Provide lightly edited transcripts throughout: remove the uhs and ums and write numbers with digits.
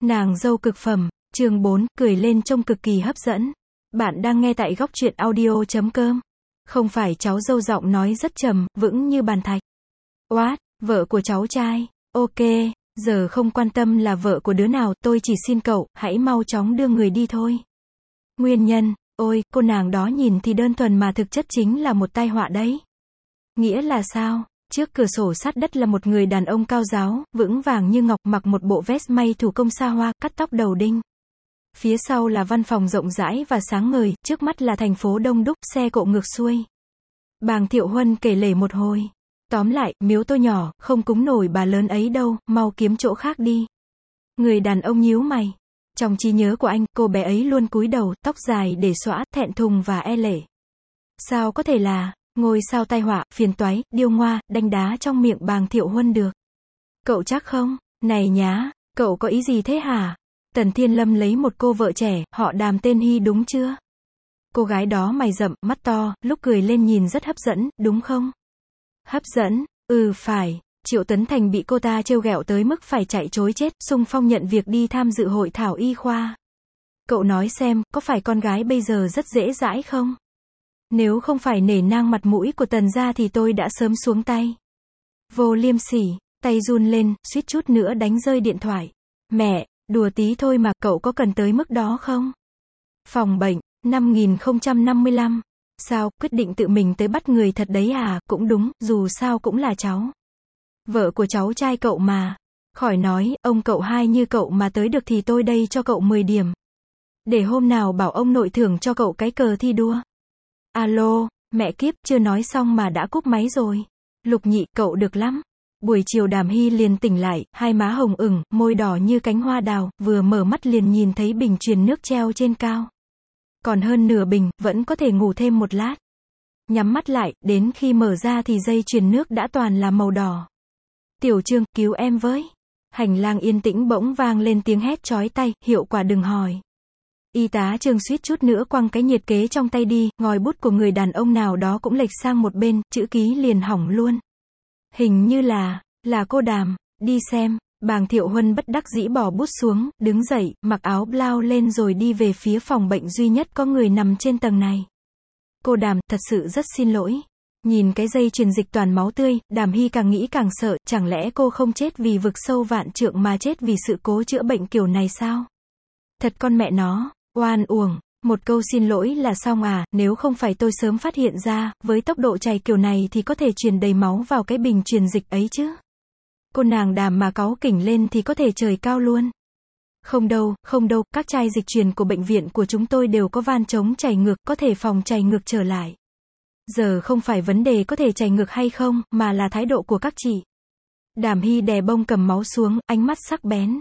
Nàng dâu cực phẩm, chương 4, cười lên trông cực kỳ hấp dẫn. Bạn đang nghe tại góc truyện audio.com. Không phải cháu dâu giọng nói rất trầm, vững như bàn thạch. What, vợ của cháu trai, ok, giờ không quan tâm là vợ của đứa nào, tôi chỉ xin cậu, hãy mau chóng đưa người đi thôi. Nguyên nhân, ôi, cô nàng đó nhìn thì đơn thuần mà thực chất chính là một tai họa đấy. Nghĩa là sao? Trước cửa sổ sát đất là một người đàn ông cao ráo, vững vàng như ngọc, mặc một bộ vest may thủ công xa hoa, cắt tóc đầu đinh. Phía sau là văn phòng rộng rãi và sáng ngời, trước mắt là thành phố đông đúc, xe cộ ngược xuôi. Bàng Thiệu Huân kể lể một hồi. Tóm lại, miếu tôi nhỏ, không cúng nổi bà lớn ấy đâu, mau kiếm chỗ khác đi. Người đàn ông nhíu mày. Trong trí nhớ của anh, cô bé ấy luôn cúi đầu, tóc dài để xõa, thẹn thùng và e lệ. Sao có thể là ngôi sao tai họa, phiền toái, điêu ngoa, đanh đá trong miệng Bàng Thiệu Huân được? Cậu chắc không? Này nhá, cậu có ý gì thế hả? Tần Thiên Lâm lấy một cô vợ trẻ, họ Đàm tên Hy đúng chưa? Cô gái đó mày rậm, mắt to, lúc cười lên nhìn rất hấp dẫn, đúng không? Hấp dẫn, phải. Triệu Tấn Thành bị cô ta trêu ghẹo tới mức phải chạy trối chết, xung phong nhận việc đi tham dự hội thảo y khoa. Cậu nói xem, có phải con gái bây giờ rất dễ dãi không? Nếu không phải nể nang mặt mũi của Tần gia thì tôi đã sớm xuống tay. Vô liêm sỉ, tay run lên, suýt chút nữa đánh rơi điện thoại. Mẹ, đùa tí thôi mà, cậu có cần tới mức đó không? Phòng bệnh, 5055. Sao, quyết định tự mình tới bắt người thật đấy à? Cũng đúng, dù sao cũng là cháu. Vợ của cháu trai cậu mà. Khỏi nói, ông cậu hai như cậu mà tới được thì tôi đây cho cậu 10 điểm. Để hôm nào bảo ông nội thưởng cho cậu cái cờ thi đua. Alo, mẹ kiếp, chưa nói xong mà đã cúp máy rồi. Lục Nhị, cậu được lắm. Buổi chiều Đàm Hy liền tỉnh lại, hai má hồng ửng, môi đỏ như cánh hoa đào, vừa mở mắt liền nhìn thấy bình truyền nước treo trên cao. Còn hơn nửa bình, vẫn có thể ngủ thêm một lát. Nhắm mắt lại, đến khi mở ra thì dây truyền nước đã toàn là màu đỏ. Tiểu Trương, cứu em với. Hành lang yên tĩnh bỗng vang lên tiếng hét chói tai, hiệu quả đừng hỏi. Y tá Trương suýt chút nữa quăng cái nhiệt kế trong tay đi, ngòi bút của người đàn ông nào đó cũng lệch sang một bên, chữ ký liền hỏng luôn. Hình như là cô Đàm, đi xem. Bàng Thiệu Huân bất đắc dĩ bỏ bút xuống, đứng dậy, mặc áo blau lên rồi đi về phía phòng bệnh duy nhất có người nằm trên tầng này. Cô Đàm, thật sự rất xin lỗi. Nhìn cái dây truyền dịch toàn máu tươi, Đàm Hy càng nghĩ càng sợ, chẳng lẽ cô không chết vì vực sâu vạn trượng mà chết vì sự cố chữa bệnh kiểu này sao? Thật con mẹ nó, oan uổng, một câu xin lỗi là xong à, nếu không phải tôi sớm phát hiện ra, với tốc độ chảy kiểu này thì có thể truyền đầy máu vào cái bình truyền dịch ấy chứ. Cô nàng Đàm mà cáu kỉnh lên thì có thể trời cao luôn. Không đâu, các chai dịch truyền của bệnh viện của chúng tôi đều có van chống chảy ngược, có thể phòng chảy ngược trở lại. Giờ không phải vấn đề có thể chảy ngược hay không, mà là thái độ của các chị. Đàm Hy đè bông cầm máu xuống, ánh mắt sắc bén.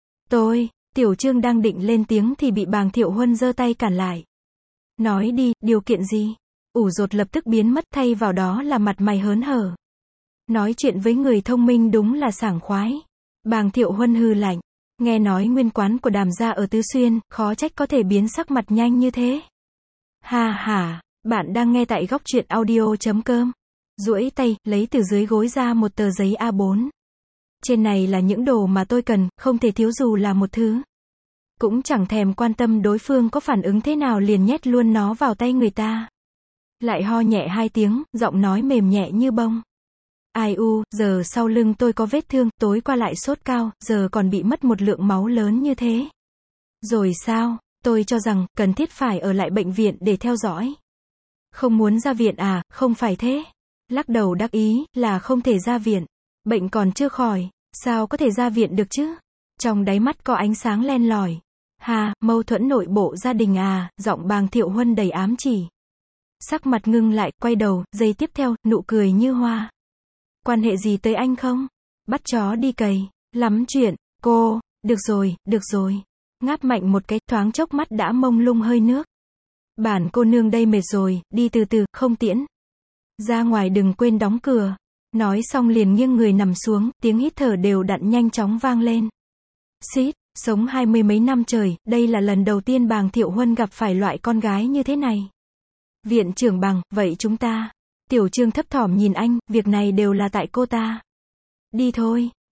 Tiểu Trương đang định lên tiếng thì bị Bàng Thiệu Huân giơ tay cản lại. Nói đi, điều kiện gì? Ủ rột lập tức biến mất, thay vào đó là mặt mày hớn hở. Nói chuyện với người thông minh đúng là sảng khoái. Bàng Thiệu Huân hừ lạnh. Nghe nói nguyên quán của Đàm gia ở Tứ Xuyên, khó trách có thể biến sắc mặt nhanh như thế. Ha ha, bạn đang nghe tại góc truyện audio.com. Duỗi tay, lấy từ dưới gối ra một tờ giấy A4. Trên này là những đồ mà tôi cần, không thể thiếu dù là một thứ. Cũng chẳng thèm quan tâm đối phương có phản ứng thế nào liền nhét luôn nó vào tay người ta. Lại ho nhẹ 2 tiếng, giọng nói mềm nhẹ như bông. Ai u, giờ sau lưng tôi có vết thương, tối qua lại sốt cao, giờ còn bị mất một lượng máu lớn như thế. Rồi sao, tôi cho rằng, cần thiết phải ở lại bệnh viện để theo dõi. Không muốn ra viện à, không phải thế. Lắc đầu đắc ý, là không thể ra viện. Bệnh còn chưa khỏi, sao có thể ra viện được chứ? Trong đáy mắt có ánh sáng len lỏi. Mâu thuẫn nội bộ gia đình à, giọng Bàng Thiệu Huân đầy ám chỉ. Sắc mặt ngưng lại, quay đầu, giây tiếp theo, nụ cười như hoa. Quan hệ gì tới anh không? Bắt chó đi cày, lắm chuyện, cô, được rồi. Ngáp mạnh một cái, thoáng chốc mắt đã mông lung hơi nước. Bản cô nương đây mệt rồi, đi từ từ, không tiễn. Ra ngoài đừng quên đóng cửa. Nói xong liền nghiêng người nằm xuống, tiếng hít thở đều đặn nhanh chóng vang lên. Xít, sống 20 mấy năm trời, đây là lần đầu tiên Bàng Thiệu Huân gặp phải loại con gái như thế này. Viện trưởng Bàng, vậy chúng ta. Tiểu Trương thấp thỏm nhìn anh, việc này đều là tại cô ta. Đi thôi,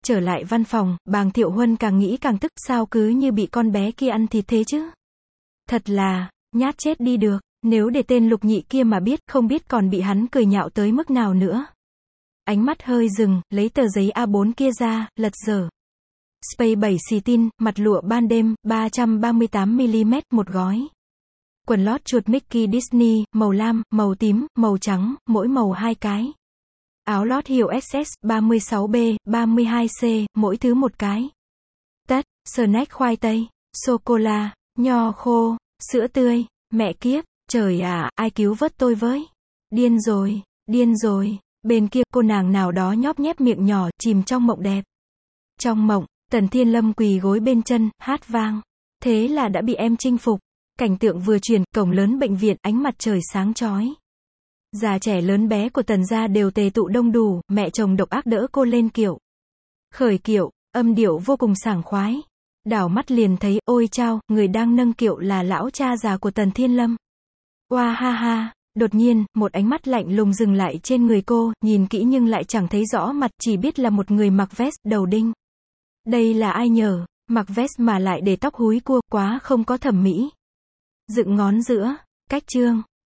Trở lại văn phòng, Bàng Thiệu Huân càng nghĩ càng tức, sao cứ như bị con bé kia ăn thịt thế chứ? Thật là, nhát chết đi được, nếu để tên Lục Nhị kia mà biết, không biết còn bị hắn cười nhạo tới mức nào nữa. Ánh mắt hơi dừng, lấy tờ giấy A4 kia ra, lật dở. Space 7 xì tin, mặt lụa ban đêm, 338mm một gói. Quần lót chuột Mickey Disney, màu lam, màu tím, màu trắng, mỗi màu 2 cái. Áo lót hiệu SS, 36B, 32C, mỗi thứ 1 cái. Tất, snack khoai tây, sô-cô-la, nho khô, sữa tươi, mẹ kiếp, trời ạ, ai cứu vớt tôi với. Điên rồi, điên rồi. Bên kia, cô nàng nào đó nhóp nhép miệng nhỏ, chìm trong mộng đẹp. Trong mộng, Tần Thiên Lâm quỳ gối bên chân, hát vang. Thế là đã bị em chinh phục. Cảnh tượng vừa chuyển, cổng lớn bệnh viện, ánh mặt trời sáng chói. Già trẻ lớn bé của Tần gia đều tề tụ đông đủ, mẹ chồng độc ác đỡ cô lên kiệu. Khởi kiệu, âm điệu vô cùng sảng khoái. Đảo mắt liền thấy, ôi chao, người đang nâng kiệu là lão cha già của Tần Thiên Lâm. Oa ha ha, đột nhiên, một ánh mắt lạnh lùng dừng lại trên người cô, nhìn kỹ nhưng lại chẳng thấy rõ mặt, chỉ biết là một người mặc vest, đầu đinh. Đây là ai nhờ, mặc vest mà lại để tóc húi cua, quá không có thẩm mỹ. Dựng ngón giữa, cách chương.